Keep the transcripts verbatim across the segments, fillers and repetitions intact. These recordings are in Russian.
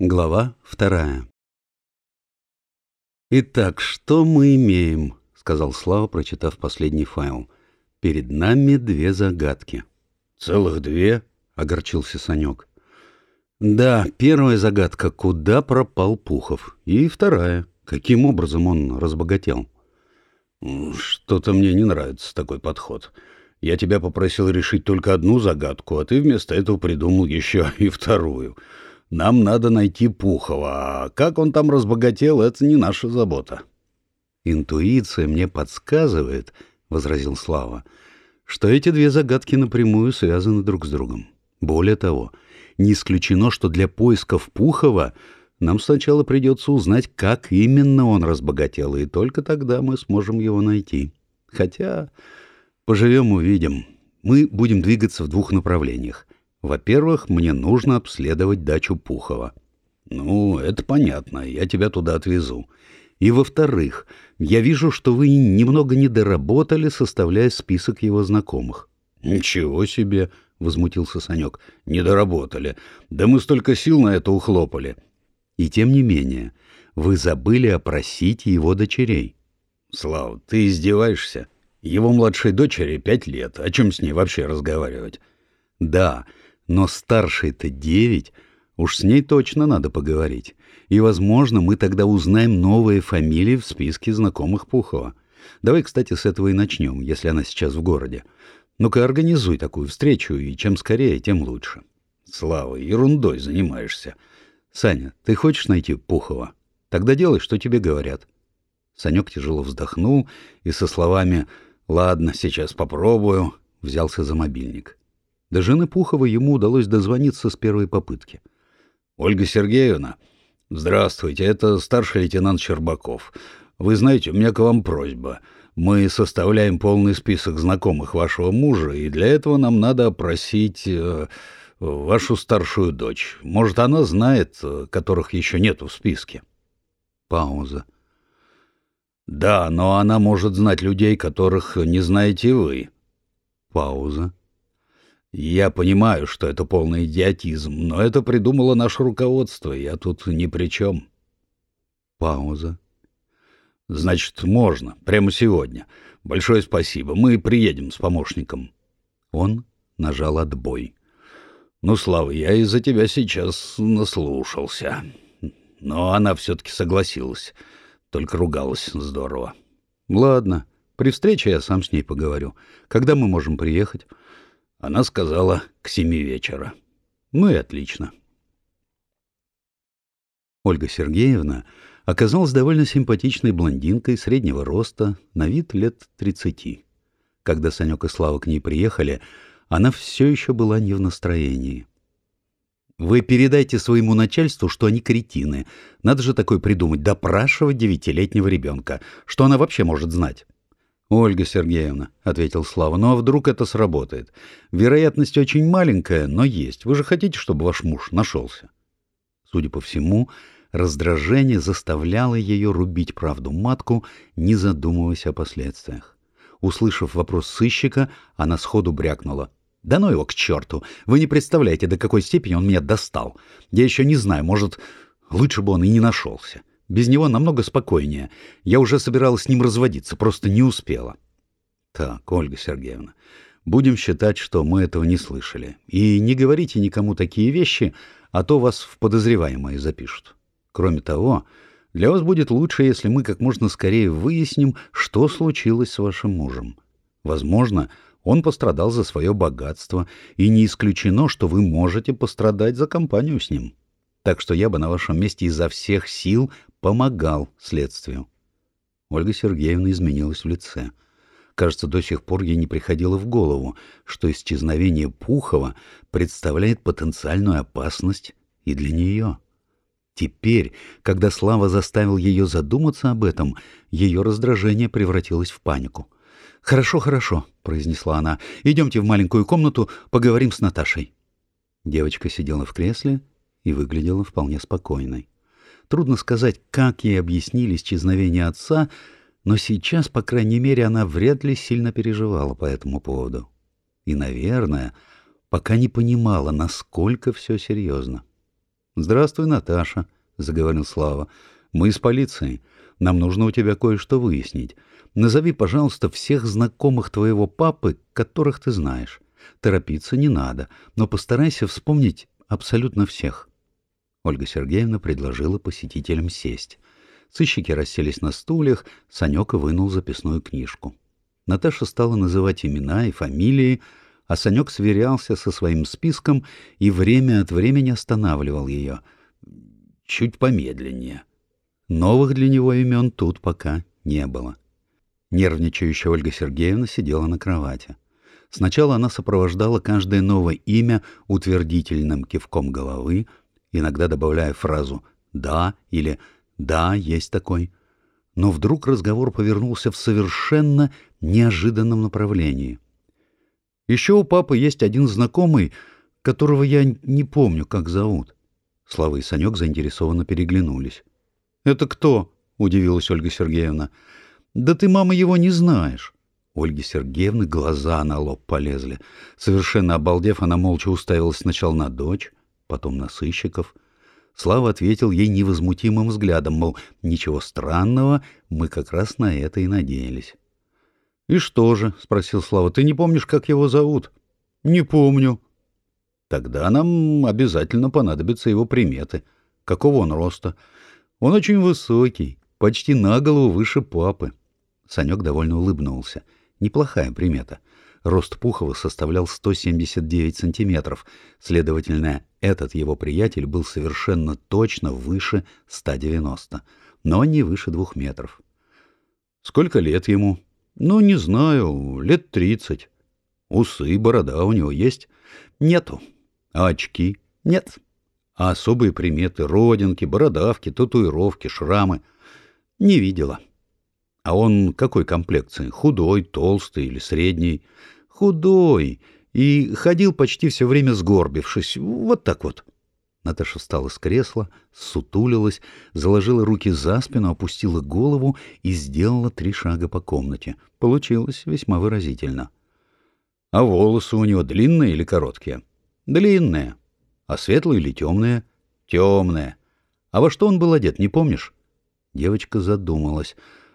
Глава вторая. «Итак, что мы имеем?» — сказал Слава, прочитав последний файл. «Перед нами две загадки». «Целых две?» — огорчился Санек. «Да, первая загадка — куда пропал Пухов? И вторая — каким образом он разбогател?» «Что-то мне не нравится такой подход. Я тебя попросил решить только одну загадку, а ты вместо этого придумал еще и вторую. Нам надо найти Пухова, а как он там разбогател, это не наша забота». «Интуиция мне подсказывает, — возразил Слава, — что эти две загадки напрямую связаны друг с другом. Более того, не исключено, что для поисков Пухова нам сначала придется узнать, как именно он разбогател, и только тогда мы сможем его найти. Хотя, поживем — увидим. Мы будем двигаться в двух направлениях. Во-первых, мне нужно обследовать дачу Пухова». «Ну, это понятно, я тебя туда отвезу. И во-вторых, я вижу, что вы немного недоработали, составляя список его знакомых». «Ничего себе!» — возмутился Санек. «Недоработали. Да мы столько сил на это ухлопали». «И тем не менее, вы забыли опросить его дочерей». «Слава, ты издеваешься? Его младшей дочери пять лет. О чем с ней вообще разговаривать?» «Да, но старшей-то девять. Уж с ней точно надо поговорить. И, возможно, мы тогда узнаем новые фамилии в списке знакомых Пухова. Давай, кстати, с этого и начнем, если она сейчас в городе. Ну-ка, организуй такую встречу, и чем скорее, тем лучше». «Слава, ерундой занимаешься». «Саня, ты хочешь найти Пухова? Тогда делай, что тебе говорят». Санек тяжело вздохнул и со словами «Ладно, сейчас попробую» взялся за мобильник. До жены Пухова ему удалось дозвониться с первой попытки. «Ольга Сергеевна, здравствуйте, это старший лейтенант Щербаков. Вы знаете, у меня к вам просьба. Мы составляем полный список знакомых вашего мужа, и для этого нам надо опросить э, вашу старшую дочь. Может, она знает, которых еще нету в списке?» Пауза. «Да, но она может знать людей, которых не знаете вы». Пауза. «Я понимаю, что это полный идиотизм, но это придумало наше руководство, я тут ни при чем». Пауза. «Значит, можно, прямо сегодня. Большое спасибо, мы приедем с помощником». Он нажал отбой. «Ну, Слава, я из-за тебя сейчас наслушался». Но она все-таки согласилась, только ругалась здорово. «Ладно, при встрече я сам с ней поговорю. Когда мы можем приехать?» Она сказала к семи вечера. Ну и отлично. Ольга Сергеевна оказалась довольно симпатичной блондинкой среднего роста, на вид лет тридцати. Когда Санек и Слава к ней приехали, она все еще была не в настроении. «Вы передайте своему начальству, что они кретины. Надо же такое придумать, допрашивать девятилетнего ребенка. Что она вообще может знать?» «Ольга Сергеевна», — ответил Слава, — «ну а вдруг это сработает? Вероятность очень маленькая, но есть. Вы же хотите, чтобы ваш муж нашелся?» Судя по всему, раздражение заставляло ее рубить правду матку, не задумываясь о последствиях. Услышав вопрос сыщика, она сходу брякнула: «Да ну его к черту! Вы не представляете, до какой степени он меня достал. Я еще не знаю, может, лучше бы он и не нашелся. Без него намного спокойнее. Я уже собиралась с ним разводиться, просто не успела». «Так, Ольга Сергеевна, будем считать, что мы этого не слышали. И не говорите никому такие вещи, а то вас в подозреваемые запишут. Кроме того, для вас будет лучше, если мы как можно скорее выясним, что случилось с вашим мужем. Возможно, он пострадал за свое богатство, и не исключено, что вы можете пострадать за компанию с ним. Так что я бы на вашем месте изо всех сил помогал следствию». Ольга Сергеевна изменилась в лице. Кажется, до сих пор ей не приходило в голову, что исчезновение Пухова представляет потенциальную опасность и для нее. Теперь, когда Слава заставил ее задуматься об этом, ее раздражение превратилось в панику. «Хорошо, хорошо», — произнесла она, — «идемте в маленькую комнату, поговорим с Наташей». Девочка сидела в кресле и выглядела вполне спокойной. Трудно сказать, как ей объяснили исчезновение отца, но сейчас, по крайней мере, она вряд ли сильно переживала по этому поводу. И, наверное, пока не понимала, насколько все серьезно. «Здравствуй, Наташа», — заговорил Слава. «Мы из полиции. Нам нужно у тебя кое-что выяснить. Назови, пожалуйста, всех знакомых твоего папы, которых ты знаешь. Торопиться не надо, но постарайся вспомнить абсолютно всех». Ольга Сергеевна предложила посетителям сесть. Сыщики расселись на стульях, Санек вынул записную книжку. Наташа стала называть имена и фамилии, а Санек сверялся со своим списком и время от времени останавливал ее. Чуть помедленнее. Новых для него имен тут пока не было. Нервничающая Ольга Сергеевна сидела на кровати. Сначала она сопровождала каждое новое имя утвердительным кивком головы, иногда добавляя фразу «да» или «да, есть такой». Но вдруг разговор повернулся в совершенно неожиданном направлении. «Еще у папы есть один знакомый, которого я не помню, как зовут». Слава и Санек заинтересованно переглянулись. «Это кто?» — удивилась Ольга Сергеевна. «Да ты, мама, его не знаешь». У Ольги Сергеевны глаза на лоб полезли. Совершенно обалдев, она молча уставилась сначала на дочь, потом на сыщиков. Слава ответил ей невозмутимым взглядом, мол, ничего странного, мы как раз на это и надеялись. — И что же? — спросил Слава. — Ты не помнишь, как его зовут? — Не помню. — Тогда нам обязательно понадобятся его приметы. Какого он роста? — Он очень высокий, почти на голову выше папы. Санек довольно улыбнулся. Неплохая примета. Рост Пухова составлял сто семьдесят девять сантиметров, следовательно, этот его приятель был совершенно точно выше ста девяноста, но не выше двух метров. Сколько лет ему? Ну, не знаю, лет тридцать. Усы, борода у него есть? Нету. А очки? Нет. А особые приметы, родинки, бородавки, татуировки, шрамы? Не видела. А он какой комплекции? Худой, толстый или средний? Худой. И ходил почти все время сгорбившись. Вот так вот. Наташа встала с кресла, сутулилась, заложила руки за спину, опустила голову и сделала три шага по комнате. Получилось весьма выразительно. — А волосы у него длинные или короткие? — Длинные. — А светлые или темные? — Темные. — А во что он был одет, не помнишь? Девочка задумалась.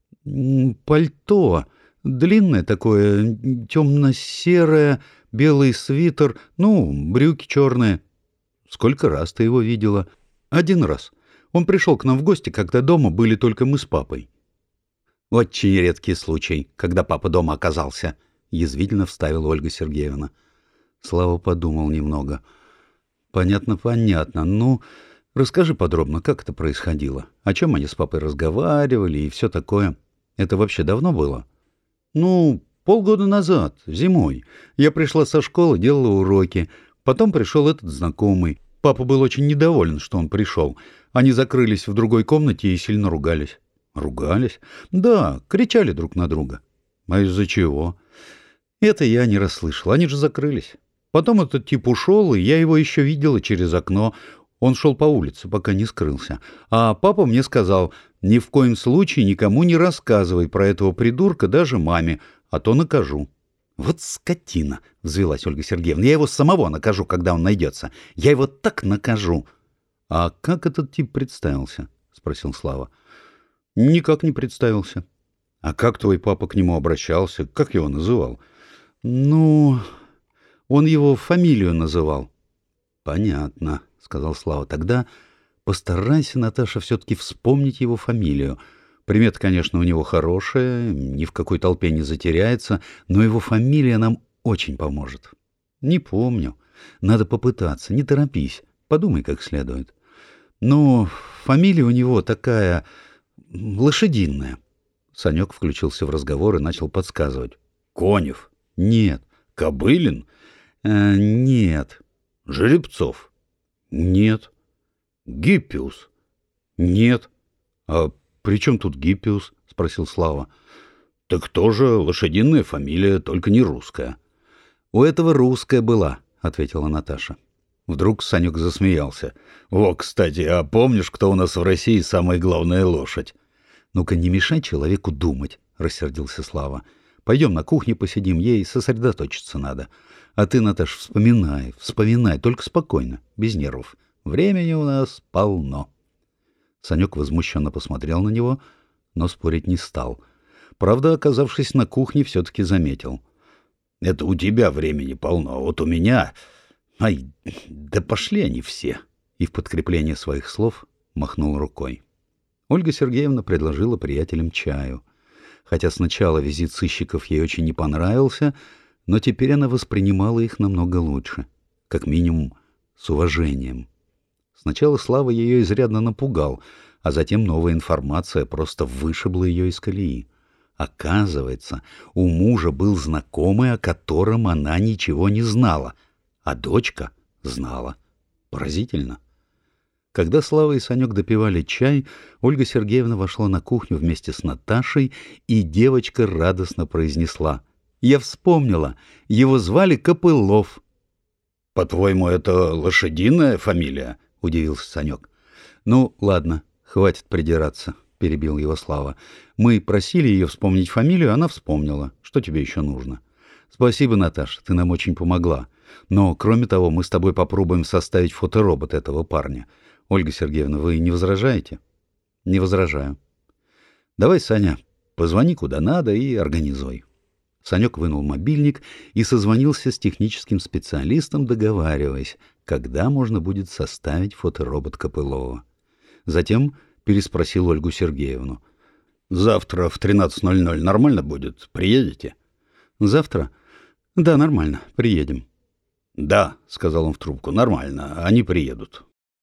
— Пальто. Длинное такое, темно-серое, белый свитер, ну, брюки черные. — Сколько раз ты его видела? — Один раз. Он пришел к нам в гости, когда дома были только мы с папой. — Очень редкий случай, когда папа дома оказался, — язвительно вставила Ольга Сергеевна. Слава подумал немного. — Понятно, понятно. Ну, расскажи подробно, как это происходило. О чем они с папой разговаривали и все такое. Это вообще давно было? — Ну, полгода назад, зимой. Я пришла со школы, делала уроки. Потом пришел этот знакомый. Папа был очень недоволен, что он пришел. Они закрылись в другой комнате и сильно ругались. Ругались? Да, кричали друг на друга. А из-за чего? Это я не расслышал. Они же закрылись. Потом этот тип ушел, и я его еще видела через окно. Он шел по улице, пока не скрылся. А папа мне сказал, ни в коем случае никому не рассказывай про этого придурка, даже маме, а то накажу. «Вот скотина!» — взвилась Ольга Сергеевна. «Я его самого накажу, когда он найдется. Я его так накажу!» «А как этот тип представился?» — спросил Слава. «Никак не представился». «А как твой папа к нему обращался? Как его называл?» «Ну, он его фамилию называл». «Понятно», — сказал Слава. «Тогда постарайся, Наташа, все-таки вспомнить его фамилию. Примета, конечно, у него хорошая, ни в какой толпе не затеряется, но его фамилия нам очень поможет». «Не помню. Надо попытаться. Не торопись. Подумай как следует». «Ну, фамилия у него такая лошадиная». Санек включился в разговор и начал подсказывать. «Конев?» «Нет». «Кобылин?» э, «Нет». «Жеребцов?» «Нет». «Гиппиус?» «Нет». «А при чем тут Гиппиус?» — спросил Слава. «Так тоже лошадиная фамилия, только не русская». «У этого русская была», — ответила Наташа. Вдруг Санек засмеялся. «О, кстати, а помнишь, кто у нас в России самая главная лошадь?» «Ну-ка, не мешай человеку думать», — рассердился Слава. «Пойдем на кухне посидим, ей сосредоточиться надо. А ты, Наташ, вспоминай, вспоминай, только спокойно, без нервов. Времени у нас полно. Санек возмущенно посмотрел на него, но спорить не стал. Правда, оказавшись на кухне, все-таки заметил. — Это у тебя времени полно, а вот у меня... Ай, да пошли они все! И в подкрепление своих слов махнул рукой. Ольга Сергеевна предложила приятелям чаю. Хотя сначала визит сыщиков ей очень не понравился, но теперь она воспринимала их намного лучше, как минимум с уважением. Сначала Слава ее изрядно напугал, а затем новая информация просто вышибла ее из колеи. Оказывается, у мужа был знакомый, о котором она ничего не знала, а дочка знала. Поразительно. Когда Слава и Санек допивали чай, Ольга Сергеевна вошла на кухню вместе с Наташей, и девочка радостно произнесла: «Я вспомнила, его звали Копылов». «По-твоему, это лошадиная фамилия?» — удивился Санек. «Ну, ладно, хватит придираться», — перебил его Слава. «Мы просили ее вспомнить фамилию, она вспомнила. Что тебе еще нужно?» «Спасибо, Наташа, ты нам очень помогла. Но, кроме того, мы с тобой попробуем составить фоторобот этого парня. Ольга Сергеевна, вы не возражаете?» «Не возражаю». «Давай, Саня, позвони куда надо и организуй». Санек вынул мобильник и созвонился с техническим специалистом, договариваясь, когда можно будет составить фоторобот Копылова. Затем переспросил Ольгу Сергеевну. «Завтра в тринадцать ноль ноль нормально будет? Приедете?» «Завтра? Да, нормально. Приедем». «Да», — сказал он в трубку, — «нормально. Они приедут».